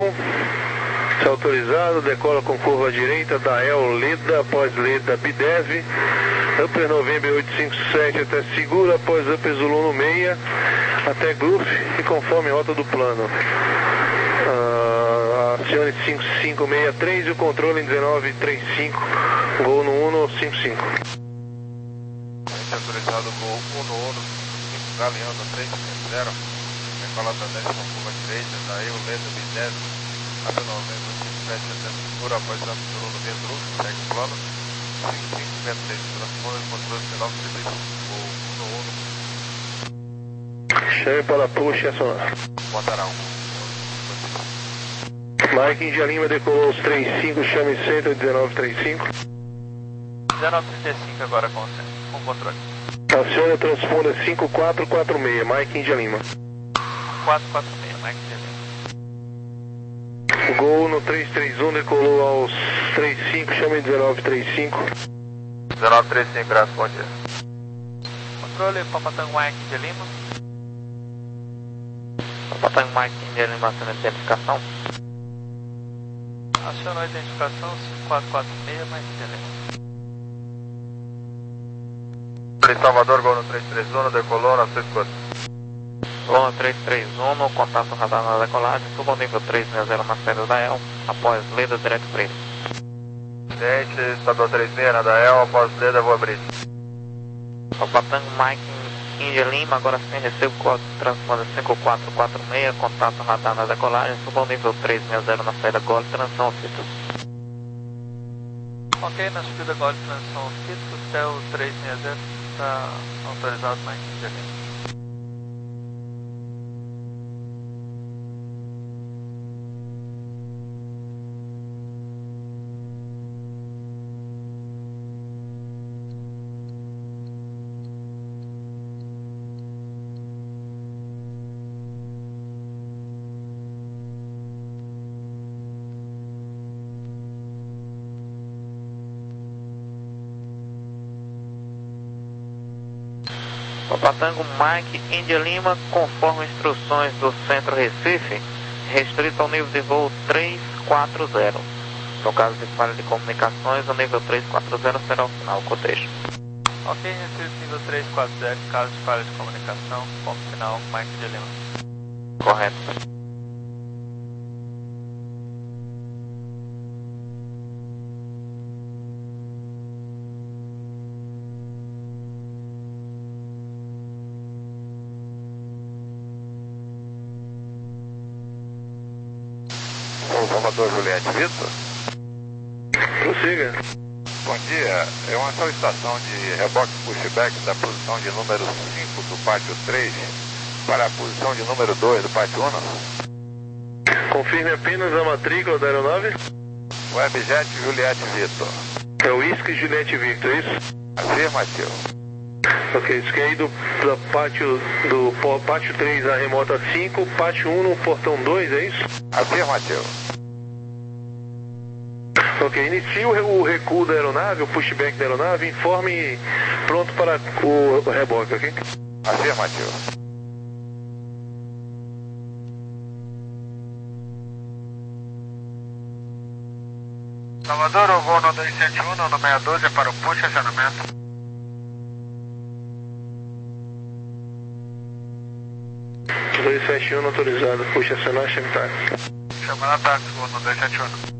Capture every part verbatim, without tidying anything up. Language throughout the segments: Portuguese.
Está autorizado, decola com curva à direita, Dael Leda, após Leda Bidev, Upper November oito cinco sete até Segura, após Upper Zulu no meia, até Gluf e conforme rota do plano. Uh, acione cinco cinco seis três e o controle em dezenove trinta e cinco, Gol no um cinco cinco. Autorizado Gol um no um, cinco Galeano três cinco zero, decola da dez com curva à direita, Dael Leda Bidev, Upper November oito cinco sete até Segura, após Upper Zulu no meia, Gluf, segue o plano. cinco cinco seis três, transforma o controle dezenove trinta e cinco, Gol um no um. Chame para push e acionar. Botará um. Mike India Lima decolou os trinta e cinco, chame centro dezenove trinta e cinco. dezenove trinta e cinco agora com, com controle. Aciona transponder cinco quatro quatro seis, Mike India Lima. quatro quatro seis, Mike India Lima. Gol no três três um, decolou aos trinta e cinco, chame dezenove trinta e cinco. dezenove trinta e cinco, graças, bom dia. Controle, Papatango Mike India Lima. Papatango Mike India Lima, aciona identificação. Acionou a identificação cinco quatro quatro seis, Mike India Lima. Salvador, Gol no três três um, decolou na sua escuta. Gol no três três um, no contato radar na decolagem, suba ao nível três seis zero na saída da E L, após Leda Direct Bridge. Presidente, estador três seis na da E L, após Leda, vou abrir. Papatango Mike India Lima, agora sim recebo o código de transponder cinco quatro quatro seis, contato radar na decolagem, suba ao nível três seis zero na saída Gol, transição Citrus. Ok, na subida Gol, transição Citrus, céu três seis zero, está autorizado Mike India Lima. Papatango Mike India Lima, conforme instruções do Centro Recife, restrito ao nível de voo três quatro zero. No caso de falha de comunicações, o nível três quatro zero será o final, cotejo. Ok, restrito nível três quatro zero, em caso de falha de comunicação, como final, Mike India Lima. Correto. Salvador, Juliette Vitor. Prossiga. Bom dia, é uma solicitação de reboque pushback da posição de número cinco do pátio três para a posição de número dois do pátio um. Confirme apenas a matrícula da aeronave. Webjet Juliette Vitor. É o Whisky Juliette Victor, é isso? Afirmativo. Ok, isso que é aí do, do pátio do pátio três a remota cinco, pátio um no portão dois, é isso? Afirmativo. Ok, inicie o recuo da aeronave, o pushback da aeronave, informe pronto para o reboque, ok? Afirmativo. Salvador, eu vou no dois sete um, no meia doze para o push acionamento. dois sete um autorizado, puxa acionar, chame táxi. Chamando a táxi, vou no dois sete um.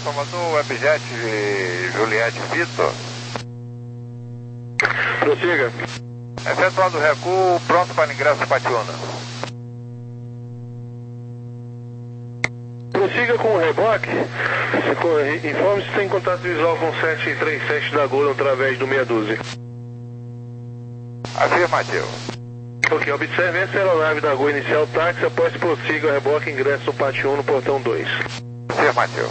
Salvador, Webjet Juliette Vitor. Prossiga. Efetuado o recuo, pronto para ingresso Patiuna. Prossiga com o reboque. Informe se tem contato visual com sete três sete da Gol através do meia dúzia. Afirmativo. Ok, observe essa aeronave da Gol inicial táxi, após prossiga o reboque, ingresso no pátio um no portão dois. Afirmativo.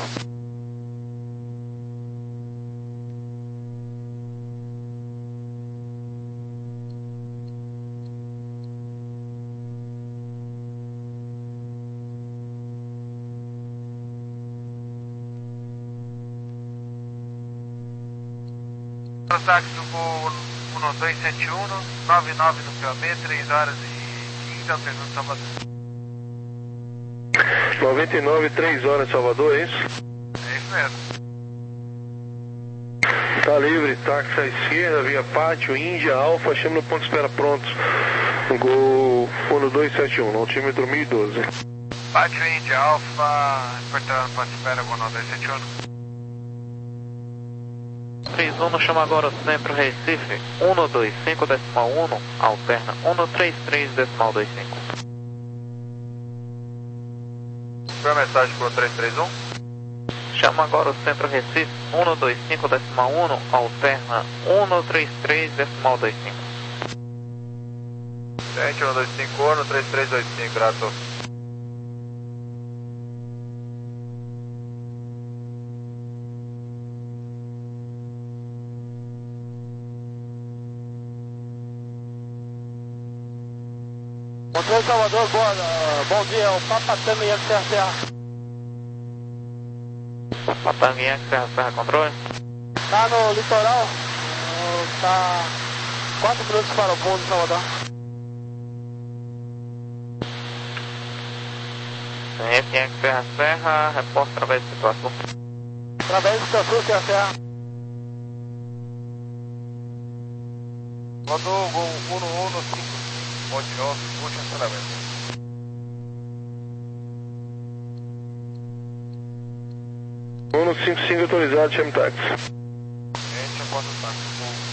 Táxi do voo um dois sete um, nove nove no P O B, três horas e quinze, alternando Salvador. noventa e nove, três horas Salvador, é isso? É isso mesmo. Tá livre, táxi à esquerda, via pátio, Índia, Alfa, chama no ponto de espera pronto. Gol um dois sete um, altímetro mil e doze. Pátio Índia, Alfa, portando ponto de espera, Gol um dois sete um. três um, chama agora o centro Recife, um dois cinco decimal um, alterna um três três decimal dois cinco. Qual é a mensagem para o três três um? Chama agora o centro Recife, um dois cinco decimal um, alterna um três três decimal dois cinco. Gente, um dois cinco um, três três dois cinco, grato. Controle Salvador, boa, uh, bom dia, o Papa Tango Yankee Serra Serra. Papa Tango Yankee Serra Serra, controle? Tá no litoral, uh, tá quatro minutos para o ponto de Salvador. C F Yankee Serra Serra, reporte através de situação. Através de situação, Serra Serra. Mandou Gol um um cinco. Monte Alto, último estacionamento. um cinco cinco autorizado, chame táxi. Gente, eu boto o táxi.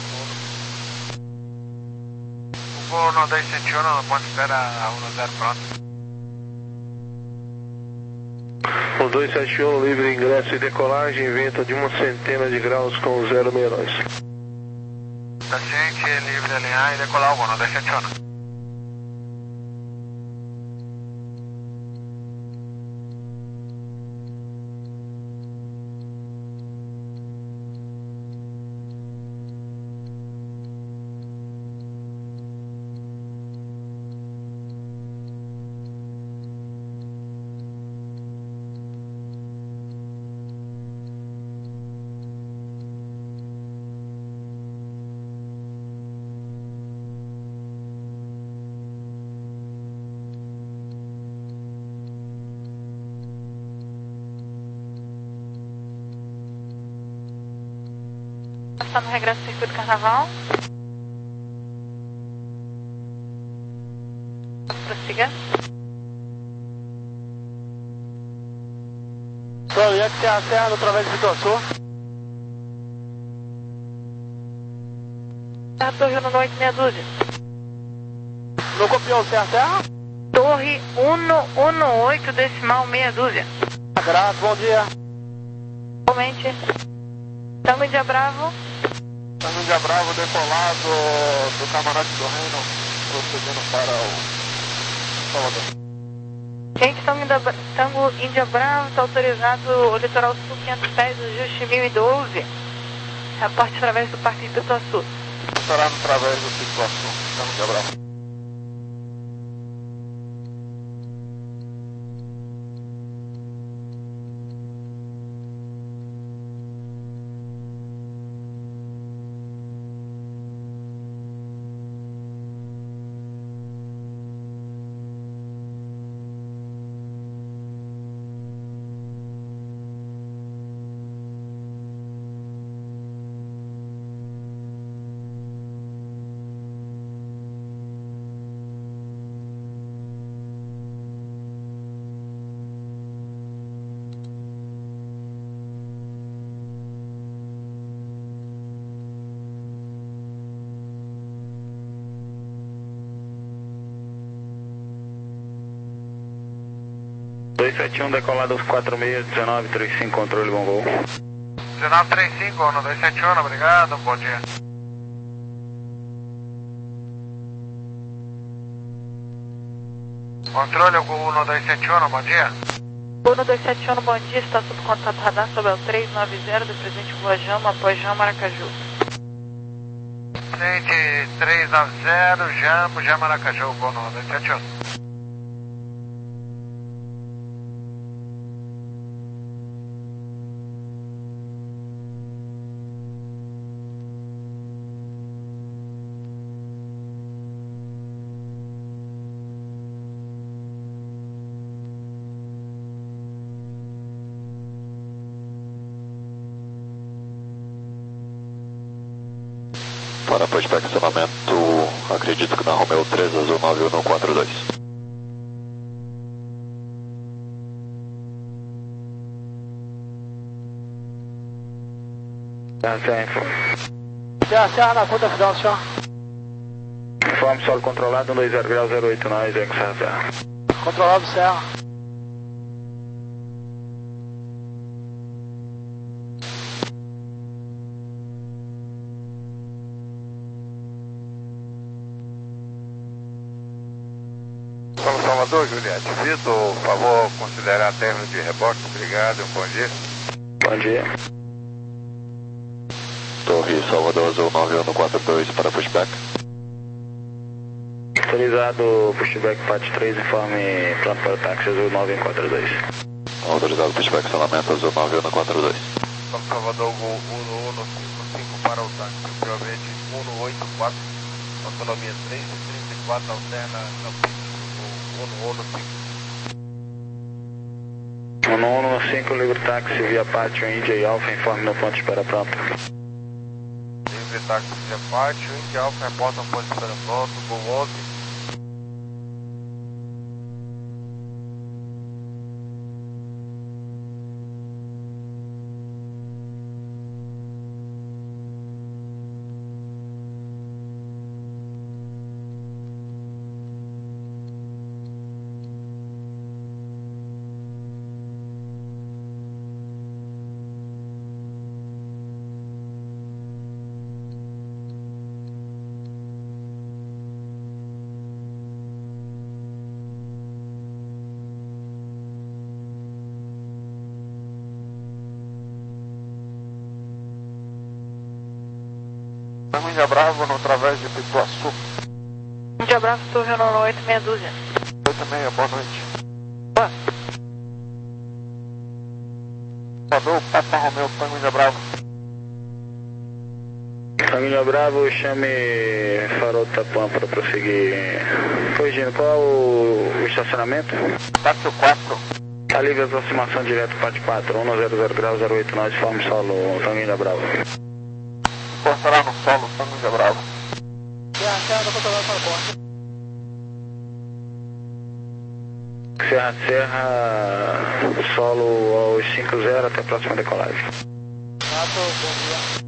O voo um dois sete um, no ponto de espera um zero pronto. um dois sete um, livre ingresso e decolagem, vento de uma centena de graus com zero menos. Paciente livre de alinhar e decolar o voo um dois sete um. Está no regresso do circuito Carnaval. Prossiga. Sou Yankee Serra Serra, no através de Ituaçu. Serra Torre um oito meia dúzia. Não copiou Serra Serra? Torre um um oito decimal meia dúzia. Grato, bom dia. Igualmente. Tango Índia Bravo. Tango Índia Bravo decolado do camarote do Reino, procedendo para o Salvador. Gente, Tango Índia, Tango Índia Bravo, está autorizado o litoral sul quinhentos pés, ajuste mil e doze. Reporte através do Parque de Ituaçu. Estará através do Ituaçu, Tango Índia Bravo. dois sete um, decolado quatro seis, dezenove trinta e cinco, controle, bom voo. dezenove trinta e cinco, no dois sete um, obrigado, bom dia. Controle, Uno dois sete um, bom dia. Uno dois sete um, bom dia, está sob contato radar sobre o três nove zero do Presidente Rua Jama, após Jama, Maracaju. Presidente três nove zero, Jama, Jama, Maracaju, Uno dois sete um. Para pushback estacionamento, acredito que na Romeo três, azul nove um quatro dois. Serra, Serra na conta final, senhor. Informe solo controlado, um dois zero grau zero oito nove, Serra, Serra. Controlado, Serra. Salvador, Juliette, Vitor, por favor, considerar término de rebote, obrigado, um bom dia. Bom dia. Torre Salvador, azul nove um quatro dois para pushback. Autorizado pushback P A T três, informe pronto para o táxi, azul nove um quatro dois. Autorizado pushback estacionamento, azul nove um quatro dois. Salvador, Uno um cinco cinco para o táxi, provavelmente um oito quatro, autonomia três e trinta e quatro, alterna Campinas. Uno um cinco, livre táxi via Pátio, Índia e Alfa, informe no ponto de espera pronto. Livre táxi via Pátio, Índia e Alfa, reporta no ponto de espera pronto, Gol onze. Índia Bravo, no através de Pituaçu. Índia Bravo, Torre Uno oito meia dúzia. oito meia, boa noite. Boa. Salvador, Papa Romeu, Tango Índia Bravo. Tango Índia Bravo, chame Farol Tapuã para prosseguir. Corrigindo, qual o, o estacionamento? Táxi quatro. Tá livre aproximação direto P A T quatro, um zero zero grau zero oito nove, forme solo, Tango Índia Bravo. Passará no solo, Tango Índia Bravo. Serra, Serra, controlado para a porta. Serra, Serra, solo aos cinco zero até a próxima decolagem. Nato, bom dia.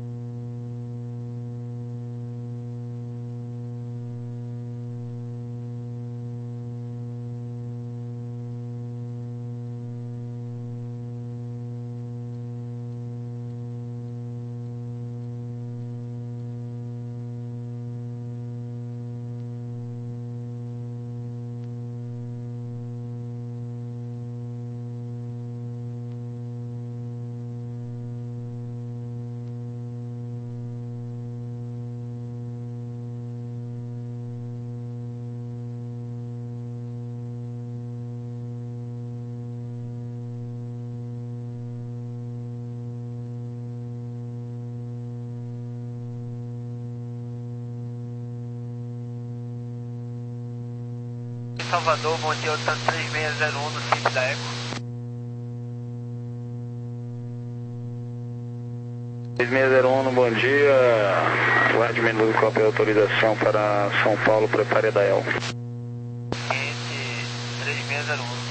Salvador, bom dia, Otan três seis zero um do C I P da Eco. três seis zero um, bom dia. Guarde menu de cópia de autorização para São Paulo, prepare a Dael. Cliente três seis zero um.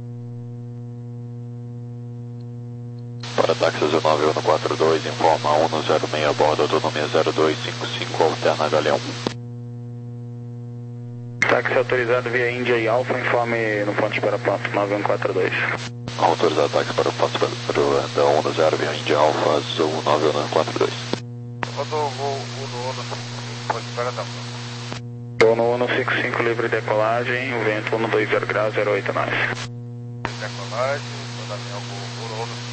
Para táxi azul nove um quatro dois, informa um zero seis a bordo, autonomia zero dois cinco cinco, alterna Galeão. Táxi autorizado via Índia e Alfa, informe no ponto de espera ponto nove um quatro dois. Autorizado táxi para o ponto da um no zero via Índia Alfa Azul nove um quatro dois. Rodou voo um no um, pode esperar da Voo no um cinco cinco livre decolagem, o vento um dois zero graus, zero oito nove. Decolagem, Daniel voo um no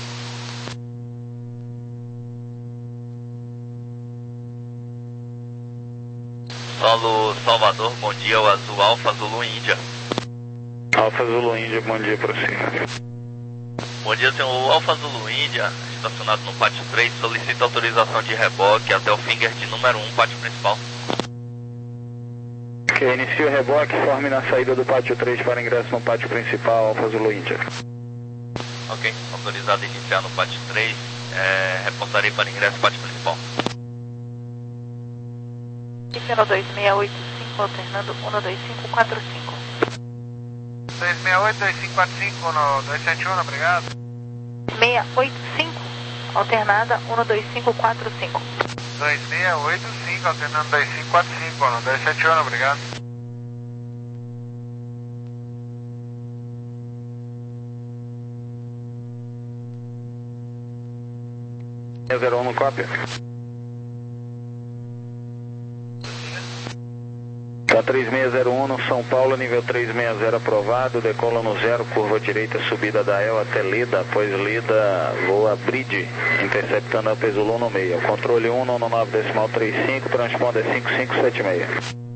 Solo Salvador, bom dia, o Azul Alfa Zulu Índia. Alfa Zulu Índia, bom dia para você. Bom dia, senhor. O Alfa Zulu Índia, estacionado no pátio três, solicita autorização de reboque até o finger de número um, pátio principal. Ok, inicia o reboque, forme na saída do pátio três para ingresso no pátio principal, Alfa Zulu Índia. Ok, autorizado a iniciar no pátio três, é, reportarei para ingresso no pátio principal. zero dois seis oito cinco, alternando um dois cinco quatro cinco. dois seis oito, dois cinco quatro cinco, no dois sete um, obrigado. seis oito cinco, alternada um dois cinco quatro cinco. dois seis oito cinco, alternando dois cinco quatro cinco, no dois sete um, obrigado. zero um no cópia. Tá três seis zero um no São Paulo, nível três seis zero aprovado, decola no zero, curva direita, subida da E L até Lida, após Lida, voa Bridge, interceptando a Zulu no meio. Controle um no nove decimal trinta e cinco, transponder cinco cinco sete seis.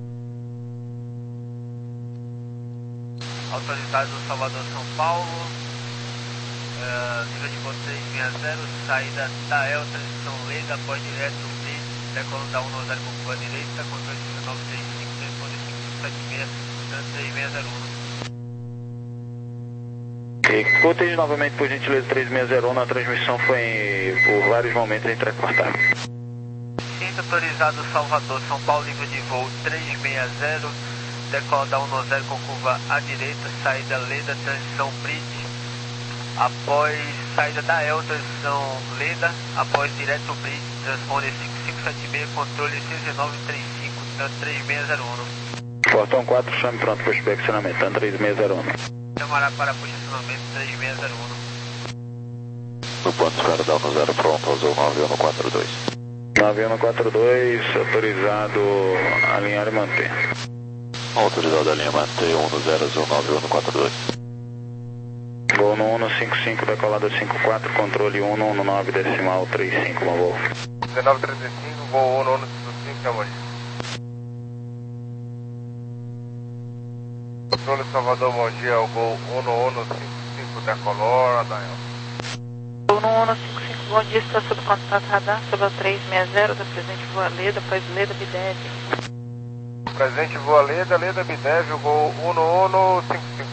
Autorizado do Salvador, São Paulo, uh, nível de voo três seis zero, saída da E L, transição Lida, após direto Bridge, decolando da um no zero com curva direita, controle nove três cinco, responde cinco sete seis, três seis zero um. E cortejo novamente, por gentileza, três seis zero um, a transmissão foi por vários momentos entrecortada. Ciência autorizado Salvador, São Paulo, nível de voo três seis zero, decola da um no zero com curva à direita, saída Leda, transição Bridge, após saída da E L, transição Leda, após direto Bridge, transponder cinco cinco sete seis, controle seis nove três cinco, três seis zero um. Portão quatro, chame pronto para o inspecionamento, TAN três seis zero um. Chamará para posicionamento três seis zero um. No ponto de espera da um no zero pronto, Azul nove um quatro dois. nove um quatro dois, autorizado a alinhar e manter. Autorizado a linha manter um no zero, Azul nove um quatro dois. Voo no um cinco cinco, decolada cinco quatro, controle um no nove decimal trinta e cinco, bom voo. dezenove trinta e cinco, voo um no um cinco cinco, Chamonix. Controle Salvador, bom dia, o voo um no um cinco cinco, decolora da E L. Voo no um cinco cinco, bom dia, está sob contato radar, sobre o três seis zero, da presente voa Leda, após Leda B dez. Presente voa Leda, Leda B dez, voo um no um cinco cinco.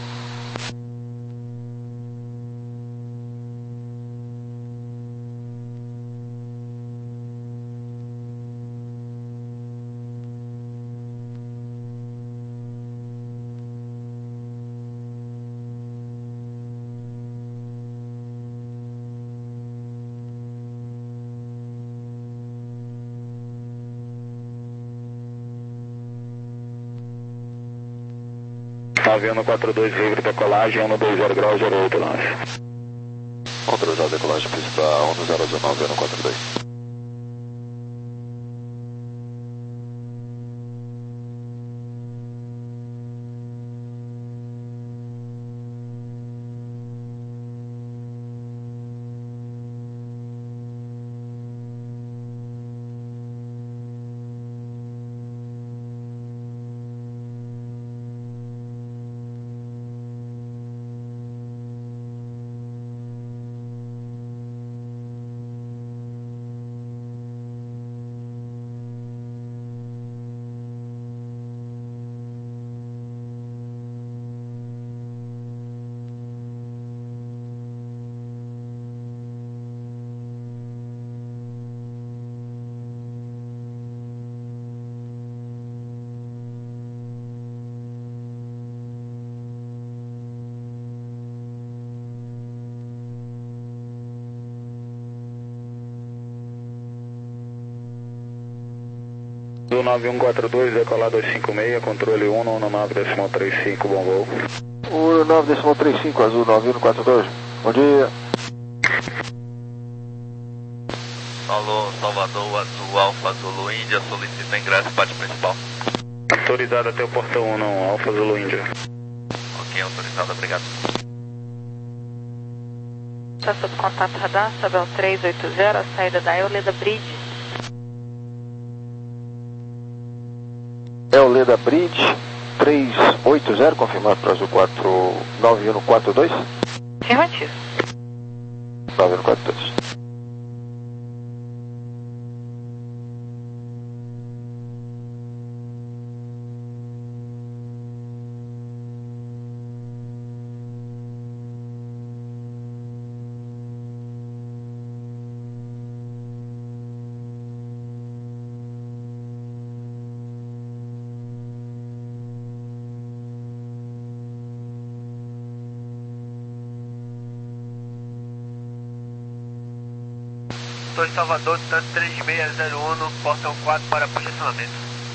nove um quatro dois, livre decolagem, um dois zero graus, zero oito nove. Autorizado a decolagem principal um no zero nove um quatro dois. Do nove um quatro dois, decolar dois cinco seis, controle um um nove ponto três cinco, bom voo. um nove ponto três cinco, azul nove um quatro dois, bom dia. Alô, Salvador, Azul, Alfa, Zulu, Índia, solicita ingresso, parte principal. Autorizado até o portão um, não, Alfa, Zulu, Índia. Ok, autorizado, obrigado. Está sob contato radar, Sabel três oito zero, a saída da Euleda Bridge. Euleda Bridge, três oito zero, confirmado para Azul quatro nove um quatro dois? Afirmativo. nove um quatro dois. Torre Salvador, tanto três seis zero um, portão quatro para posicionamento.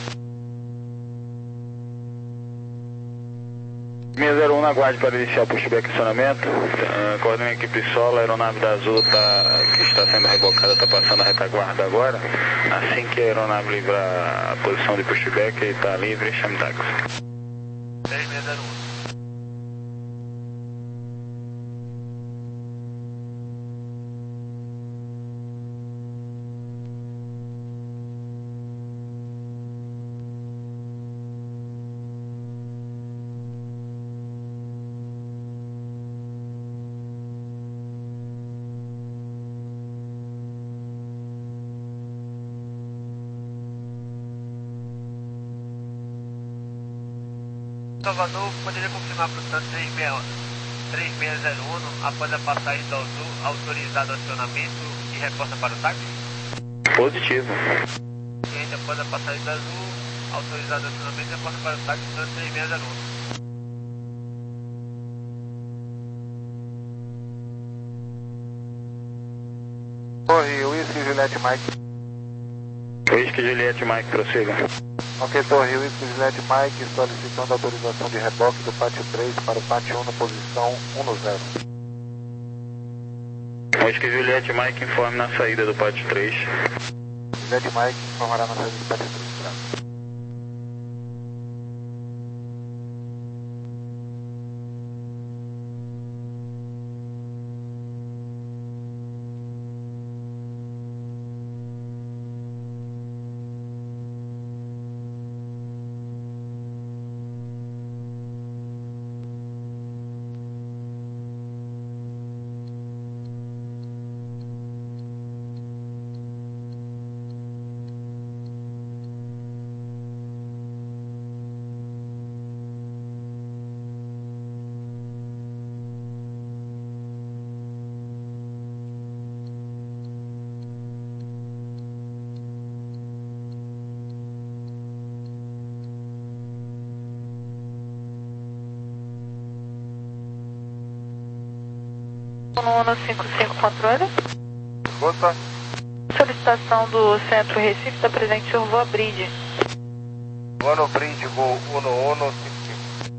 seis zero um, aguarde para iniciar o pushback acionamento. Uh, coordena a equipe solo, a aeronave da Azul tá, que está sendo rebocada, está passando a retaguarda agora. Assim que a aeronave livrar a posição de pushback, ele está livre, chame táxi. três seis zero um. Salvador, poderia confirmar para o tanto três seis zero um, após a passagem do Azul, autorizado acionamento e resposta para o táxi? Positivo. Cliente, após a passagem do Azul, autorizado acionamento e resposta para o táxi, tanto três seis zero um. Torre, Whisky, Juliette, Mike. Whisky, Juliette, Mike, prossiga. Ok, Torre, Whisky, Juliette, Mike, solicitando autorização de reboque do pátio três para o pátio um na posição um no zero. Whisky, Juliette, Mike, informe na saída do pátio três. Juliette, Mike, informará na saída do pátio três. Graças. um cinco cinco, controle. Escuta. Solicitação do Centro Recife, está presente sur Voa Bridge. Voa Bridge, voo um um cinco cinco.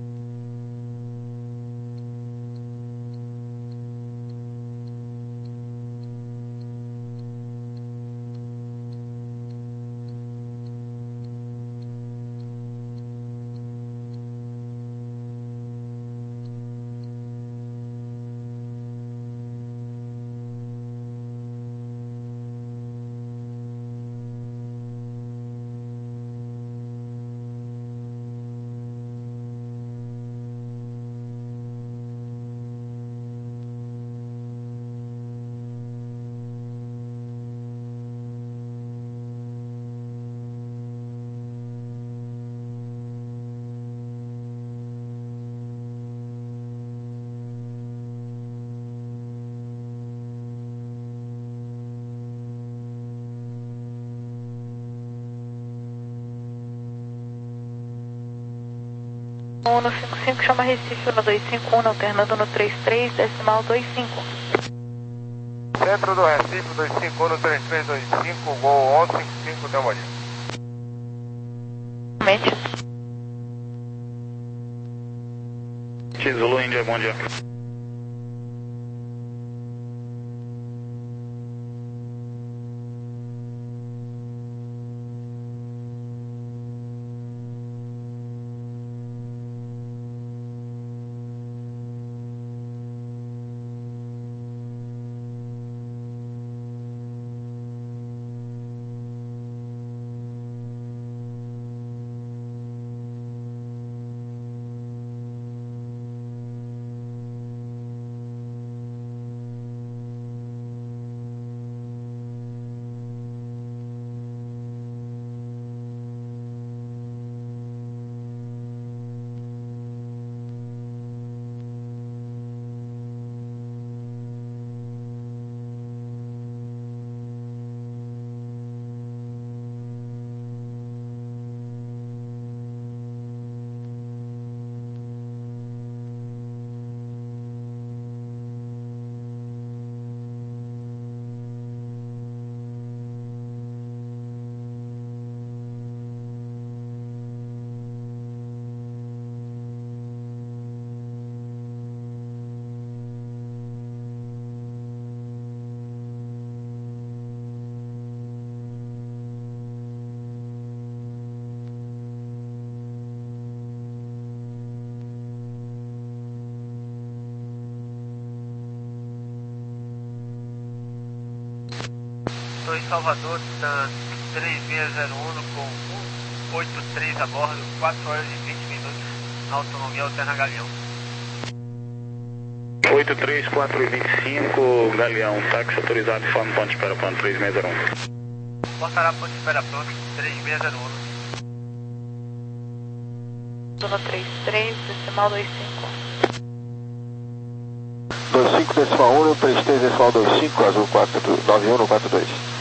um cinco cinco, chama Recife no dois cinco um, alternando no três três, decimal dois cinco. Centro do Recife, dois cinco um, três três dois cinco, voo onze cinquenta e cinco, Delmaria. novamente. Zulu Índia, bom dia. Estou em Salvador, da três seis zero um com cento e oitenta e três a bordo, quatro horas e vinte minutos, na autonomia Alterna Galeão. oito três quatro vinte e cinco, Galeão, táxi autorizado, forma ponto espera pronto, três seis zero um. Portará ponto espera pronto, três seis zero um. Zona trinta e três, decimal vinte e cinco. vinte e cinco decimal um, trinta e três decimal vinte e cinco, azul quatro nove um no quatro dois.